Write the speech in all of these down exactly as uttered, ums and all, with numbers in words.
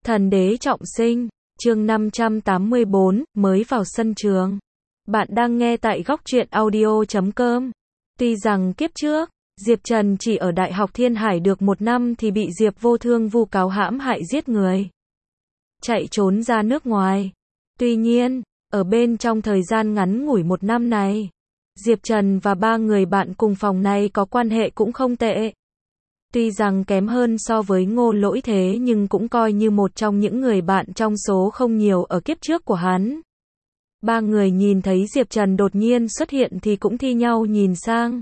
Thần đế trọng sinh, chương năm trăm tám mươi bốn, mới vào sân trường. Bạn đang nghe tại góc truyện audio chấm com. Tuy rằng kiếp trước, Diệp Trần chỉ ở Đại học Thiên Hải được một năm thì bị Diệp Vô Thương vu cáo hãm hại giết người, chạy trốn ra nước ngoài. Tuy nhiên, ở bên trong thời gian ngắn ngủi một năm này, Diệp Trần và ba người bạn cùng phòng này có quan hệ cũng không tệ. Tuy rằng kém hơn so với Ngô Lỗi thế nhưng cũng coi như một trong những người bạn trong số không nhiều ở kiếp trước của hắn. Ba người nhìn thấy Diệp Trần đột nhiên xuất hiện thì cũng thi nhau nhìn sang.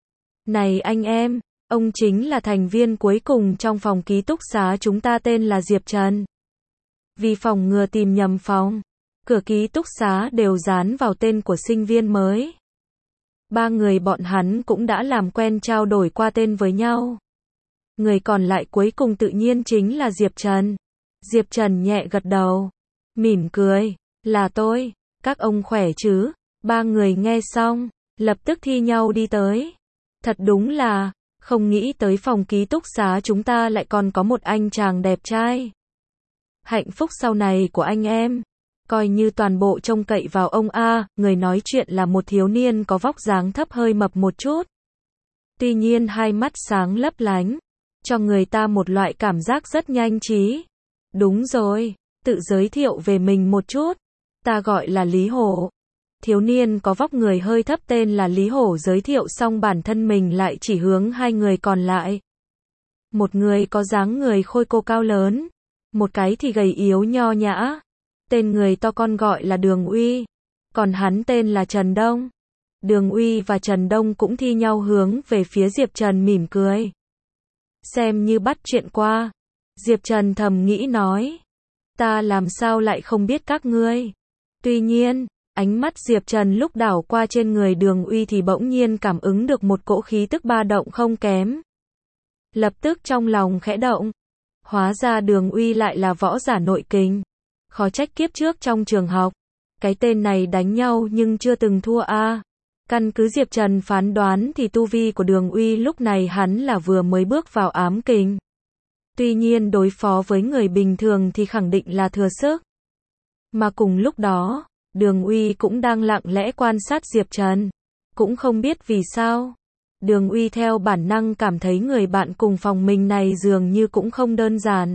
Này anh em, ông chính là thành viên cuối cùng trong phòng ký túc xá chúng ta, tên là Diệp Trần. Vì phòng ngừa tìm nhầm phòng, cửa ký túc xá đều dán vào tên của sinh viên mới. Ba người bọn hắn cũng đã làm quen trao đổi qua tên với nhau. Người còn lại cuối cùng tự nhiên chính là Diệp Trần. Diệp Trần nhẹ gật đầu, mỉm cười, là tôi, các ông khỏe chứ? Ba người nghe xong, lập tức thi nhau đi tới. Thật đúng là, không nghĩ tới phòng ký túc xá chúng ta lại còn có một anh chàng đẹp trai. Hạnh phúc sau này của anh em, coi như toàn bộ trông cậy vào ông A. Người nói chuyện là một thiếu niên có vóc dáng thấp hơi mập một chút. Tuy nhiên hai mắt sáng lấp lánh, cho người ta một loại cảm giác rất nhanh trí. Đúng rồi, tự giới thiệu về mình một chút. Ta gọi là Lý Hổ. Thiếu niên có vóc người hơi thấp tên là Lý Hổ giới thiệu xong bản thân mình lại chỉ hướng hai người còn lại. Một người có dáng người khôi cô cao lớn, một cái thì gầy yếu nho nhã. Tên người to con gọi là Đường Uy, còn hắn tên là Trần Đông. Đường Uy và Trần Đông cũng thi nhau hướng về phía Diệp Trần mỉm cười. Xem như bắt chuyện qua. Diệp Trần thầm nghĩ nói, ta làm sao lại không biết các ngươi. Tuy nhiên, ánh mắt Diệp Trần lúc đảo qua trên người Đường Uy thì bỗng nhiên cảm ứng được một cỗ khí tức ba động không kém. Lập tức trong lòng khẽ động. Hóa ra Đường Uy lại là võ giả nội kình. Khó trách kiếp trước trong trường học, cái tên này đánh nhau nhưng chưa từng thua a. À. Căn cứ Diệp Trần phán đoán thì tu vi của Đường Uy lúc này hắn là vừa mới bước vào ám kình. Tuy nhiên đối phó với người bình thường thì khẳng định là thừa sức. Mà cùng lúc đó, Đường Uy cũng đang lặng lẽ quan sát Diệp Trần. Cũng không biết vì sao, Đường Uy theo bản năng cảm thấy người bạn cùng phòng mình này dường như cũng không đơn giản.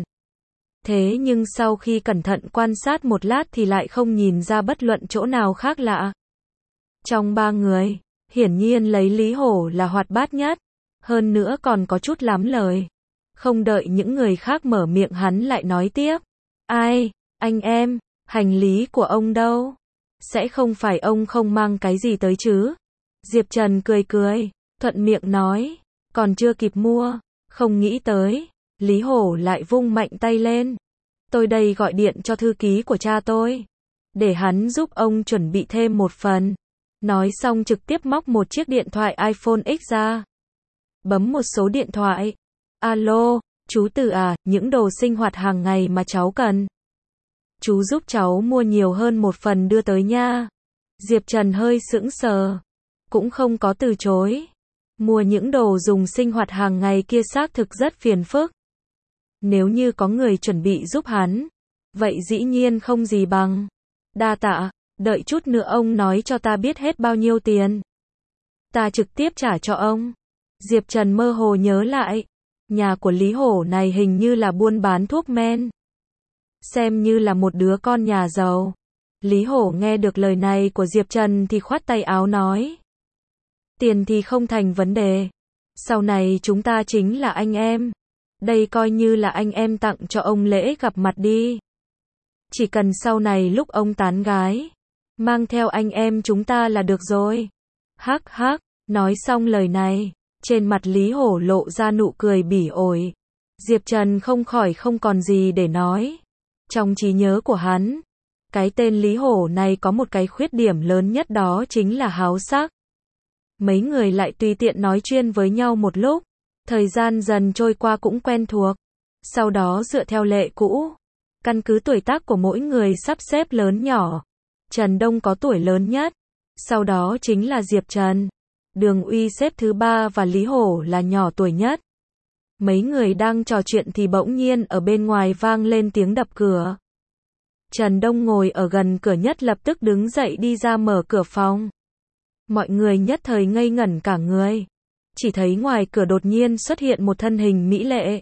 Thế nhưng sau khi cẩn thận quan sát một lát thì lại không nhìn ra bất luận chỗ nào khác lạ. Trong ba người, hiển nhiên lấy Lý Hổ là hoạt bát nhất, hơn nữa còn có chút lắm lời. Không đợi những người khác mở miệng hắn lại nói tiếp. Ai, anh em, hành lý của ông đâu? Sẽ không phải ông không mang cái gì tới chứ? Diệp Trần cười cười, thuận miệng nói, còn chưa kịp mua, không nghĩ tới. Lý Hổ lại vung mạnh tay lên. Tôi đây gọi điện cho thư ký của cha tôi, để hắn giúp ông chuẩn bị thêm một phần. Nói xong trực tiếp móc một chiếc điện thoại iPhone X ra. Bấm một số điện thoại. Alo, chú Từ à, những đồ sinh hoạt hàng ngày mà cháu cần. Chú giúp cháu mua nhiều hơn một phần đưa tới nha. Diệp Trần hơi sững sờ, cũng không có từ chối. Mua những đồ dùng sinh hoạt hàng ngày kia xác thực rất phiền phức. Nếu như có người chuẩn bị giúp hắn, vậy dĩ nhiên không gì bằng. Đa tạ, đợi chút nữa ông nói cho ta biết hết bao nhiêu tiền, ta trực tiếp trả cho ông. Diệp Trần mơ hồ nhớ lại, nhà của Lý Hổ này hình như là buôn bán thuốc men. Xem như là một đứa con nhà giàu. Lý Hổ nghe được lời này của Diệp Trần thì khoát tay áo nói. Tiền thì không thành vấn đề. Sau này chúng ta chính là anh em. Đây coi như là anh em tặng cho ông lễ gặp mặt đi. Chỉ cần sau này lúc ông tán gái, mang theo anh em chúng ta là được rồi. Hắc hắc, nói xong lời này, trên mặt Lý Hổ lộ ra nụ cười bỉ ổi. Diệp Trần không khỏi không còn gì để nói. Trong trí nhớ của hắn, cái tên Lý Hổ này có một cái khuyết điểm lớn nhất, đó chính là háo sắc. Mấy người lại tùy tiện nói chuyện với nhau một lúc. Thời gian dần trôi qua cũng quen thuộc. Sau đó dựa theo lệ cũ, căn cứ tuổi tác của mỗi người sắp xếp lớn nhỏ. Trần Đông có tuổi lớn nhất, sau đó chính là Diệp Trần. Đường Uy xếp thứ ba và Lý Hổ là nhỏ tuổi nhất. Mấy người đang trò chuyện thì bỗng nhiên ở bên ngoài vang lên tiếng đập cửa. Trần Đông ngồi ở gần cửa nhất lập tức đứng dậy đi ra mở cửa phòng. Mọi người nhất thời ngây ngẩn cả người. Chỉ thấy ngoài cửa đột nhiên xuất hiện một thân hình mỹ lệ.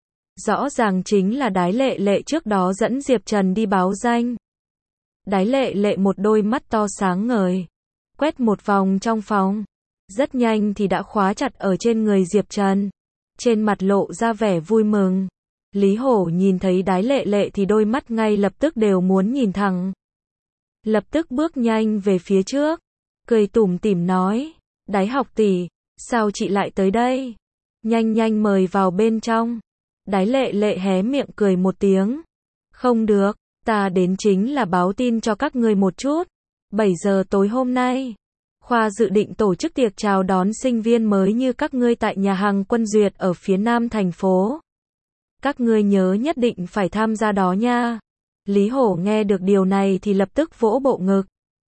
Rõ ràng chính là Đái Lệ Lệ trước đó dẫn Diệp Trần đi báo danh. Đái Lệ Lệ một đôi mắt to sáng ngời, quét một vòng trong phòng. Rất nhanh thì đã khóa chặt ở trên người Diệp Trần. Trên mặt lộ ra vẻ vui mừng. Lý Hổ nhìn thấy Đái Lệ Lệ thì đôi mắt ngay lập tức đều muốn nhìn thẳng. Lập tức bước nhanh về phía trước, cười tủm tỉm nói, Đái học tỷ, sao chị lại tới đây? Nhanh nhanh mời vào bên trong. Đái Lệ Lệ hé miệng cười một tiếng. Không được, ta đến chính là báo tin cho các ngươi một chút. bảy giờ tối hôm nay, khoa dự định tổ chức tiệc chào đón sinh viên mới như các ngươi tại nhà hàng Quân Duyệt ở phía nam thành phố. Các ngươi nhớ nhất định phải tham gia đó nha. Lý Hổ nghe được điều này thì lập tức vỗ bộ ngực.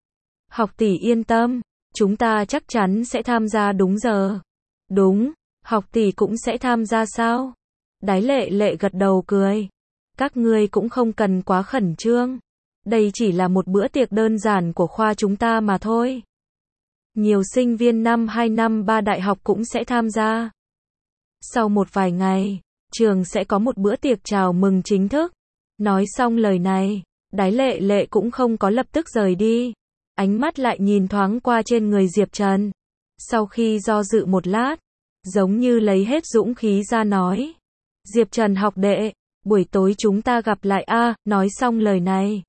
Học tỷ yên tâm, chúng ta chắc chắn sẽ tham gia đúng giờ. Đúng, học tỷ cũng sẽ tham gia sao? Đái Lệ Lệ gật đầu cười. Các ngươi cũng không cần quá khẩn trương. Đây chỉ là một bữa tiệc đơn giản của khoa chúng ta mà thôi. Nhiều sinh viên năm hai năm ba đại học cũng sẽ tham gia. Sau một vài ngày, trường sẽ có một bữa tiệc chào mừng chính thức. Nói xong lời này, Đái Lệ Lệ cũng không có lập tức rời đi. Ánh mắt lại nhìn thoáng qua trên người Diệp Trần. Sau khi do dự một lát, giống như lấy hết dũng khí ra nói. Diệp Trần học đệ, buổi tối chúng ta gặp lại a. À, nói xong lời này,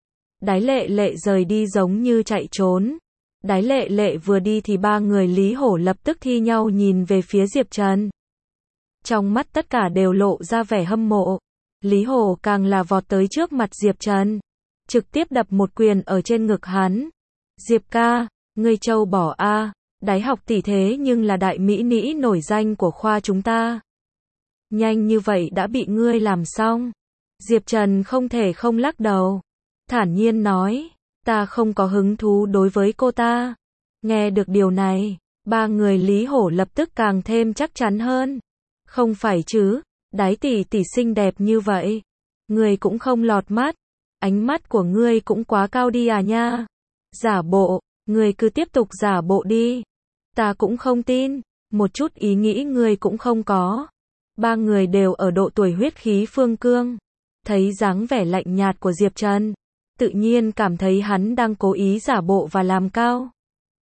Đái Lệ Lệ rời đi giống như chạy trốn. Đái Lệ Lệ vừa đi thì ba người Lý Hổ lập tức thi nhau nhìn về phía Diệp Trần. Trong mắt tất cả đều lộ ra vẻ hâm mộ. Lý Hổ càng là vọt tới trước mặt Diệp Trần, trực tiếp đập một quyền ở trên ngực hắn. Diệp ca, ngươi trâu bỏ a, à, Đái học tỷ thế nhưng là đại mỹ nĩ nổi danh của khoa chúng ta. Nhanh như vậy đã bị ngươi làm xong. Diệp Trần không thể không lắc đầu, thản nhiên nói, ta không có hứng thú đối với cô ta. Nghe được điều này, ba người Lý Hổ lập tức càng thêm chắc chắn hơn. Không phải chứ, Đái tỷ tỷ xinh đẹp như vậy, ngươi cũng không lọt mắt. Ánh mắt của ngươi cũng quá cao đi à nha. Giả bộ, ngươi cứ tiếp tục giả bộ đi. Ta cũng không tin, một chút ý nghĩ ngươi cũng không có. Ba người đều ở độ tuổi huyết khí phương cương. Thấy dáng vẻ lạnh nhạt của Diệp Trần, tự nhiên cảm thấy hắn đang cố ý giả bộ và làm cao.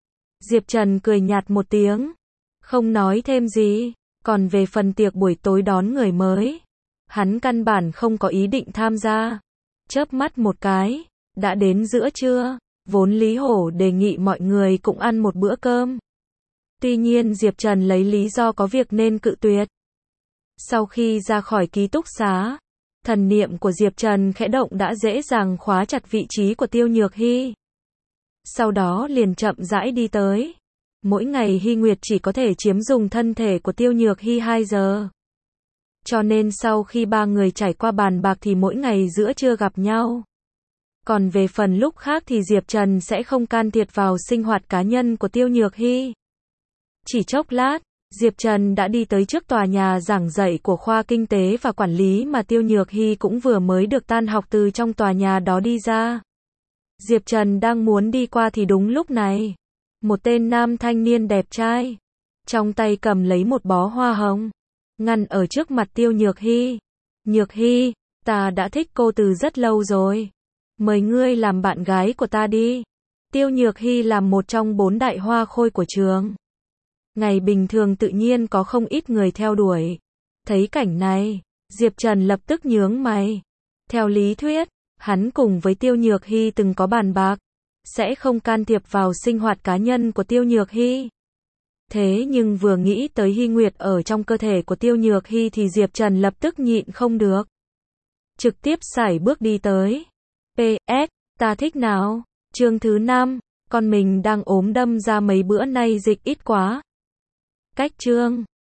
Diệp Trần cười nhạt một tiếng, không nói thêm gì. Còn về phần tiệc buổi tối đón người mới, hắn căn bản không có ý định tham gia. Chớp mắt một cái, đã đến giữa trưa, vốn Lý Hổ đề nghị mọi người cũng ăn một bữa cơm. Tuy nhiên Diệp Trần lấy lý do có việc nên cự tuyệt. Sau khi ra khỏi ký túc xá, thần niệm của Diệp Trần khẽ động đã dễ dàng khóa chặt vị trí của Tiêu Nhược Hy. Sau đó liền chậm rãi đi tới. Mỗi ngày Hy Nguyệt chỉ có thể chiếm dùng thân thể của Tiêu Nhược Hy hai giờ. Cho nên sau khi ba người trải qua bàn bạc thì mỗi ngày giữa trưa gặp nhau. Còn về phần lúc khác thì Diệp Trần sẽ không can thiệp vào sinh hoạt cá nhân của Tiêu Nhược Hy. Chỉ chốc lát, Diệp Trần đã đi tới trước tòa nhà giảng dạy của khoa kinh tế và quản lý mà Tiêu Nhược Hy cũng vừa mới được tan học từ trong tòa nhà đó đi ra. Diệp Trần đang muốn đi qua thì đúng lúc này, một tên nam thanh niên đẹp trai, trong tay cầm lấy một bó hoa hồng, ngăn ở trước mặt Tiêu Nhược Hy. Nhược Hy, ta đã thích cô từ rất lâu rồi. Mời ngươi làm bạn gái của ta đi. Tiêu Nhược Hy là một trong bốn đại hoa khôi của trường. Ngày bình thường tự nhiên có không ít người theo đuổi. Thấy cảnh này, Diệp Trần lập tức nhướng mày. Theo lý thuyết, hắn cùng với Tiêu Nhược Hy từng có bàn bạc, sẽ không can thiệp vào sinh hoạt cá nhân của Tiêu Nhược Hy. Thế nhưng vừa nghĩ tới Hy Nguyệt ở trong cơ thể của Tiêu Nhược Hy thì Diệp Trần lập tức nhịn không được. Trực tiếp sải bước đi tới. pê ét, ta thích nào? Chương thứ năm, con mình đang ốm đâm ra mấy bữa nay dịch ít quá. Cách chương